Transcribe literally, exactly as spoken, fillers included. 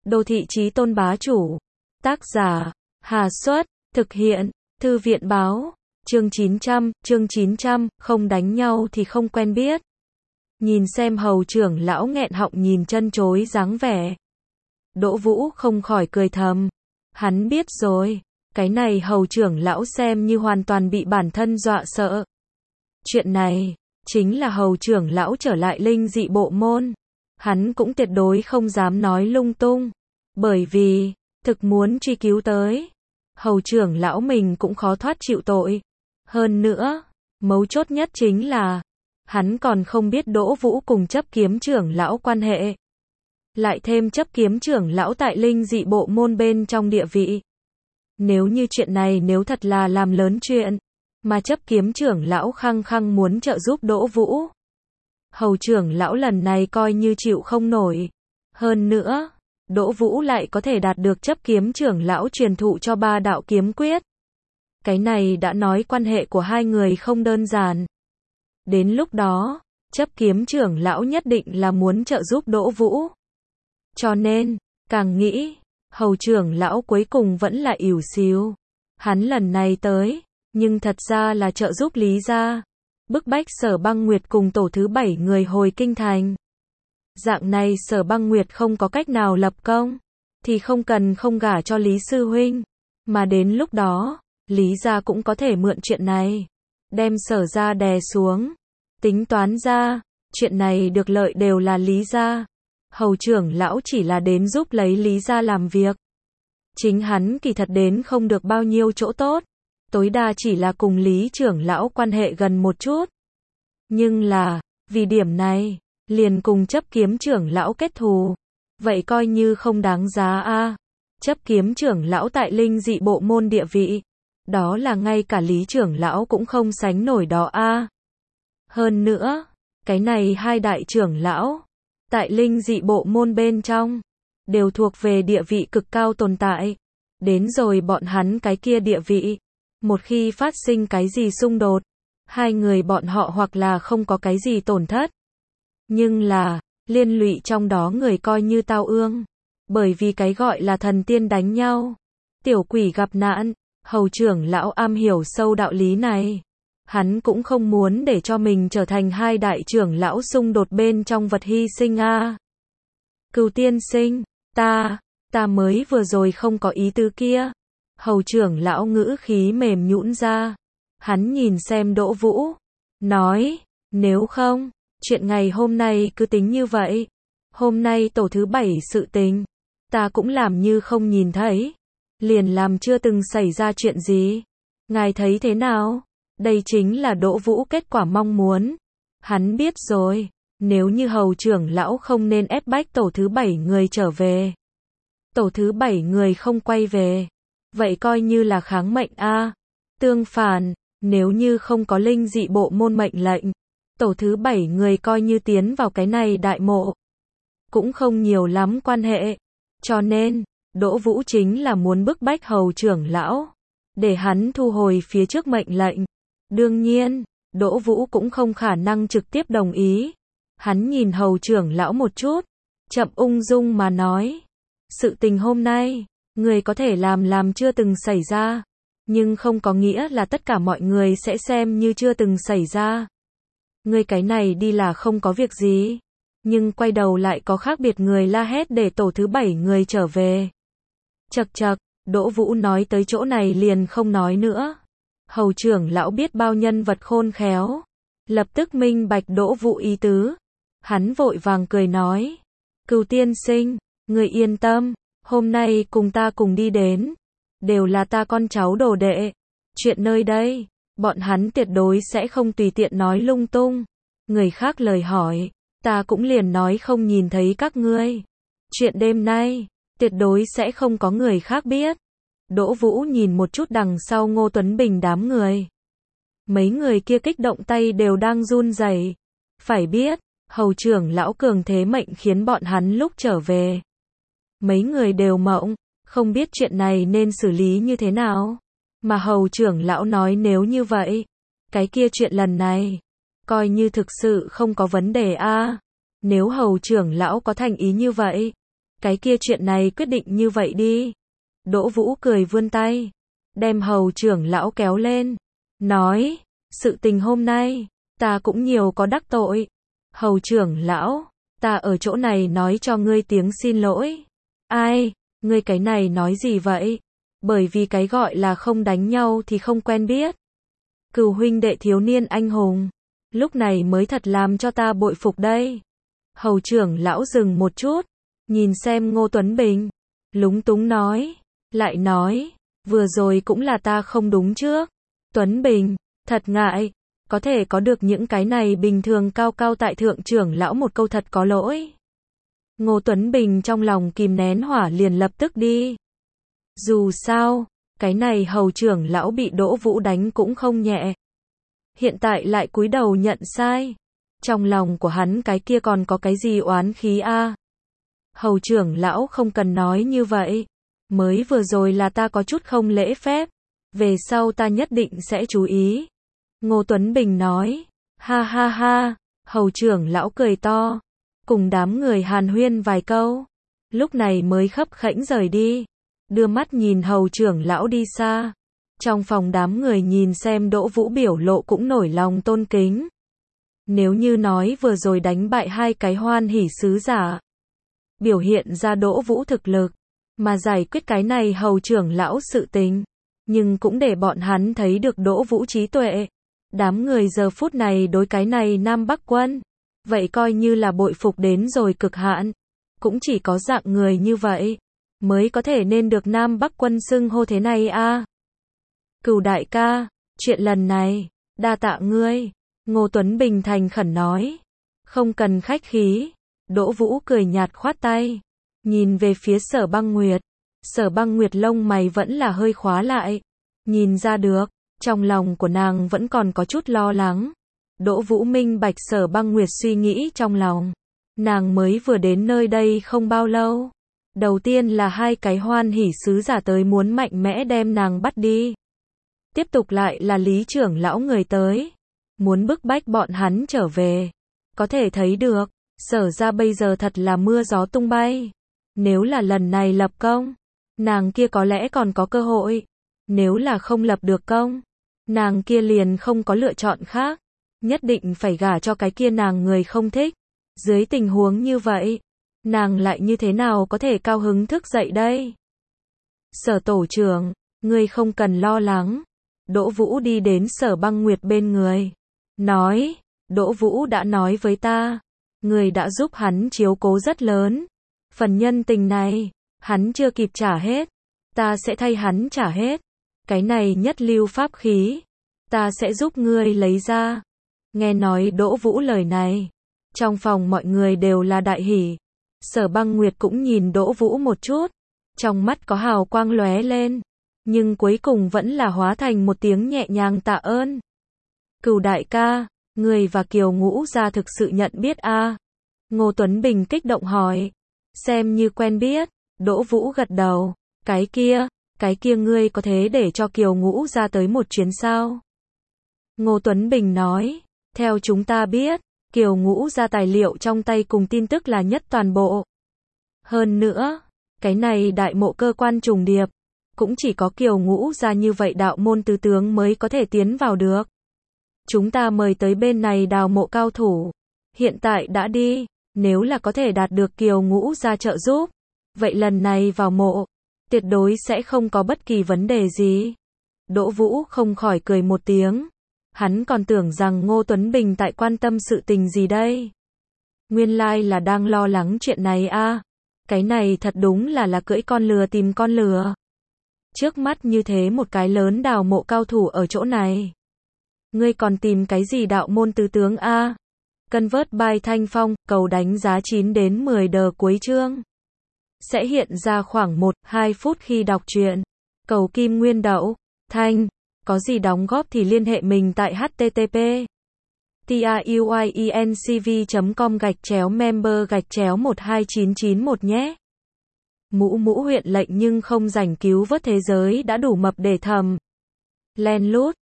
Đô thị chí tôn bá chủ. Tác giả, Hà Xuất, thực hiện, Thư viện báo, chương chín trăm, chương chín trăm, không đánh nhau thì không quen biết. Nhìn xem hầu trưởng lão nghẹn họng nhìn chân chối dáng vẻ. Đỗ Vũ không khỏi cười thầm. Hắn biết rồi, cái này hầu trưởng lão xem như hoàn toàn bị bản thân dọa sợ. Chuyện này, chính là hầu trưởng lão trở lại linh dị bộ môn. Hắn cũng tuyệt đối không dám nói lung tung. Bởi vì, thực muốn truy cứu tới. Hầu trưởng lão mình cũng khó thoát chịu tội. Hơn nữa, mấu chốt nhất chính là, hắn còn không biết Đỗ Vũ cùng chấp kiếm trưởng lão quan hệ. Lại thêm chấp kiếm trưởng lão tại linh dị bộ môn bên trong địa vị. Nếu như chuyện này nếu thật là làm lớn chuyện, mà chấp kiếm trưởng lão khăng khăng muốn trợ giúp Đỗ Vũ. Hầu trưởng lão lần này coi như chịu không nổi. Hơn nữa, Đỗ Vũ lại có thể đạt được chấp kiếm trưởng lão truyền thụ cho ba đạo kiếm quyết. Cái này đã nói quan hệ của hai người không đơn giản. Đến lúc đó, chấp kiếm trưởng lão nhất định là muốn trợ giúp Đỗ Vũ. Cho nên, càng nghĩ, hầu trưởng lão cuối cùng vẫn là ỉu xìu. Hắn lần này tới, nhưng thật ra là trợ giúp Lý gia, bức bách Sở Băng Nguyệt cùng tổ thứ bảy người hồi kinh thành. Dạng này Sở Băng Nguyệt không có cách nào lập công, thì không cần không gả cho Lý sư huynh, mà đến lúc đó, Lý gia cũng có thể mượn chuyện này, đem Sở gia đè xuống. Tính toán ra, chuyện này được lợi đều là Lý gia. Hầu trưởng lão chỉ là đến giúp lấy Lý gia làm việc. Chính hắn kỳ thật đến không được bao nhiêu chỗ tốt, tối đa chỉ là cùng Lý trưởng lão quan hệ gần một chút. Nhưng là, vì điểm này, liền cùng chấp kiếm trưởng lão kết thù. Vậy coi như không đáng giá a. Chấp kiếm trưởng lão tại linh dị bộ môn địa vị, đó là ngay cả Lý trưởng lão cũng không sánh nổi đó a. Hơn nữa, cái này hai đại trưởng lão, tại linh dị bộ môn bên trong, đều thuộc về địa vị cực cao tồn tại. Đến rồi bọn hắn cái kia địa vị, một khi phát sinh cái gì xung đột, hai người bọn họ hoặc là không có cái gì tổn thất. Nhưng là, liên lụy trong đó người coi như tao ương. Bởi vì cái gọi là thần tiên đánh nhau, tiểu quỷ gặp nạn, hầu trưởng lão am hiểu sâu đạo lý này. Hắn cũng không muốn để cho mình trở thành hai đại trưởng lão xung đột bên trong vật hy sinh a. À. Cửu tiên sinh, ta, ta mới vừa rồi không có ý tứ kia. Hầu trưởng lão ngữ khí mềm nhũn ra. Hắn nhìn xem Đỗ Vũ, nói, nếu không, chuyện ngày hôm nay cứ tính như vậy. Hôm nay tổ thứ bảy sự tình, ta cũng làm như không nhìn thấy. Liền làm chưa từng xảy ra chuyện gì. Ngài thấy thế nào? Đây chính là Đỗ Vũ kết quả mong muốn. Hắn biết rồi, nếu như hầu trưởng lão không nên ép bách tổ thứ bảy người trở về. Tổ thứ bảy người không quay về. Vậy coi như là kháng mệnh a. À. Tương phản, nếu như không có linh dị bộ môn mệnh lệnh, tổ thứ bảy người coi như tiến vào cái này đại mộ. Cũng không nhiều lắm quan hệ. Cho nên, Đỗ Vũ chính là muốn bức bách hầu trưởng lão, để hắn thu hồi phía trước mệnh lệnh. Đương nhiên, Đỗ Vũ cũng không khả năng trực tiếp đồng ý. Hắn nhìn hầu trưởng lão một chút, chậm ung dung mà nói. Sự tình hôm nay, người có thể làm làm chưa từng xảy ra, nhưng không có nghĩa là tất cả mọi người sẽ xem như chưa từng xảy ra. Người cái này đi là không có việc gì, nhưng quay đầu lại có khác biệt người la hét để tổ thứ bảy người trở về. Chậc chậc, Đỗ Vũ nói tới chỗ này liền không nói nữa. Hầu trưởng lão biết bao nhân vật khôn khéo, lập tức minh bạch Đỗ Vũ ý tứ. Hắn vội vàng cười nói, Cửu tiên sinh, người yên tâm, hôm nay cùng ta cùng đi đến, đều là ta con cháu đồ đệ. Chuyện nơi đây, bọn hắn tuyệt đối sẽ không tùy tiện nói lung tung. Người khác lời hỏi, ta cũng liền nói không nhìn thấy các ngươi. Chuyện đêm nay, tuyệt đối sẽ không có người khác biết. Đỗ Vũ nhìn một chút đằng sau Ngô Tuấn Bình đám người. Mấy người kia kích động tay đều đang run rẩy. Phải biết, hầu trưởng lão cường thế mệnh khiến bọn hắn lúc trở về. Mấy người đều mộng, không biết chuyện này nên xử lý như thế nào. Mà hầu trưởng lão nói nếu như vậy, cái kia chuyện lần này, coi như thực sự không có vấn đề a. Nếu hầu trưởng lão có thành ý như vậy, Cái kia chuyện này quyết định như vậy đi. Đỗ Vũ cười vươn tay, đem Hầu trưởng lão kéo lên, nói, sự tình hôm nay, ta cũng nhiều có đắc tội. Hầu trưởng lão, ta ở chỗ này nói cho ngươi tiếng xin lỗi. Ai, ngươi cái này nói gì vậy? Bởi vì cái gọi là không đánh nhau thì không quen biết. Cừu huynh đệ thiếu niên anh hùng, lúc này mới thật làm cho ta bội phục đây. Hầu trưởng lão dừng một chút, nhìn xem Ngô Tuấn Bình, lúng túng nói, lại nói, vừa rồi cũng là ta không đúng trước. Tuấn Bình, thật ngại, có thể có được những cái này bình thường cao cao tại thượng trưởng lão một câu thật có lỗi. Ngô Tuấn Bình trong lòng kìm nén hỏa liền lập tức đi. Dù sao, cái này hầu trưởng lão bị Đỗ Vũ đánh cũng không nhẹ. Hiện tại lại cúi đầu nhận sai. Trong lòng của hắn cái kia còn có cái gì oán khí a? À? Hầu trưởng lão không cần nói như vậy. Mới vừa rồi là ta có chút không lễ phép. Về sau ta nhất định sẽ chú ý. Ngô Tuấn Bình nói. Ha ha ha, hầu trưởng lão cười to. Cùng đám người hàn huyên vài câu. Lúc này mới khấp khẽnh rời đi. Đưa mắt nhìn hầu trưởng lão đi xa. Trong phòng đám người nhìn xem Đỗ Vũ biểu lộ cũng nổi lòng tôn kính. Nếu như nói vừa rồi đánh bại hai cái hoan hỷ sứ giả, biểu hiện ra Đỗ Vũ thực lực, mà giải quyết cái này hầu trưởng lão sự tình, nhưng cũng để bọn hắn thấy được Đỗ Vũ trí tuệ. Đám người giờ phút này đối cái này Nam Bắc Quân, vậy coi như là bội phục đến rồi cực hạn. Cũng chỉ có dạng người như vậy, mới có thể nên được Nam Bắc Quân xưng hô thế này a. À. Cừu đại ca, chuyện lần này, đa tạ ngươi. Ngô Tuấn Bình thành khẩn nói. Không cần khách khí. Đỗ Vũ cười nhạt khoát tay. Nhìn về phía Sở Băng Nguyệt. Sở Băng Nguyệt lông mày vẫn là hơi khóa lại. Nhìn ra được, trong lòng của nàng vẫn còn có chút lo lắng. Đỗ Vũ minh bạch Sở Băng Nguyệt suy nghĩ trong lòng. Nàng mới vừa đến nơi đây không bao lâu. Đầu tiên là hai cái hoan hỷ sứ giả tới muốn mạnh mẽ đem nàng bắt đi. Tiếp tục lại là Lý trưởng lão người tới. Muốn bức bách bọn hắn trở về. Có thể thấy được, Sở ra bây giờ thật là mưa gió tung bay. Nếu là lần này lập công, nàng kia có lẽ còn có cơ hội. Nếu là không lập được công, nàng kia liền không có lựa chọn khác. Nhất định phải gả cho cái kia nàng người không thích. Dưới tình huống như vậy, nàng lại như thế nào có thể cao hứng thức dậy đây? Sở tổ trưởng, ngươi không cần lo lắng. Đỗ Vũ đi đến Sở Băng Nguyệt bên người. Nói, Đỗ Vũ đã nói với ta. Người đã giúp hắn chiếu cố rất lớn. Phần nhân tình này, hắn chưa kịp trả hết. Ta sẽ thay hắn trả hết. Cái này nhất lưu pháp khí. Ta sẽ giúp ngươi lấy ra. Nghe nói Đỗ Vũ lời này. Trong phòng mọi người đều là đại hỉ. Sở Băng Nguyệt cũng nhìn Đỗ Vũ một chút. Trong mắt có hào quang lóe lên. Nhưng cuối cùng vẫn là hóa thành một tiếng nhẹ nhàng tạ ơn. Cừu đại ca, người và Kiều Ngũ gia thực sự nhận biết a? À? Ngô Tuấn Bình kích động hỏi. Xem như quen biết. Đỗ Vũ gật đầu. Cái kia, cái kia ngươi có thế để cho Kiều Ngũ gia tới một chuyến sao? Ngô Tuấn Bình nói. Theo chúng ta biết, Kiều Ngũ gia tài liệu trong tay cùng tin tức là nhất toàn bộ. Hơn nữa, cái này đại mộ cơ quan trùng điệp, cũng chỉ có Kiều Ngũ gia như vậy đạo môn tứ tướng mới có thể tiến vào được. Chúng ta mời tới bên này đào mộ cao thủ. Hiện tại đã đi, nếu là có thể đạt được Kiều Ngũ gia trợ giúp, vậy lần này vào mộ, tuyệt đối sẽ không có bất kỳ vấn đề gì. Đỗ Vũ không khỏi cười một tiếng. Hắn còn tưởng rằng Ngô Tuấn Bình tại quan tâm sự tình gì đây. Nguyên lai là đang lo lắng chuyện này a. À. Cái này thật đúng là là cưỡi con lừa tìm con lừa. Trước mắt như thế một cái lớn đào mộ cao thủ ở chỗ này. Ngươi còn tìm cái gì đạo môn tứ tướng a? À? Convert by Thanh Phong, cầu đánh giá chín đến mười đờ cuối chương. Sẽ hiện ra khoảng một đến hai phút khi đọc truyện. Cầu Kim Nguyên Đậu, Thanh. Có gì đóng góp thì liên hệ mình tại http truyencv chấm com gạch chéo member gạch chéo một hai chín chín một nhé. Mũ mũ huyện lệnh nhưng không rảnh cứu vớt thế giới đã đủ mập để thầm. Len lút.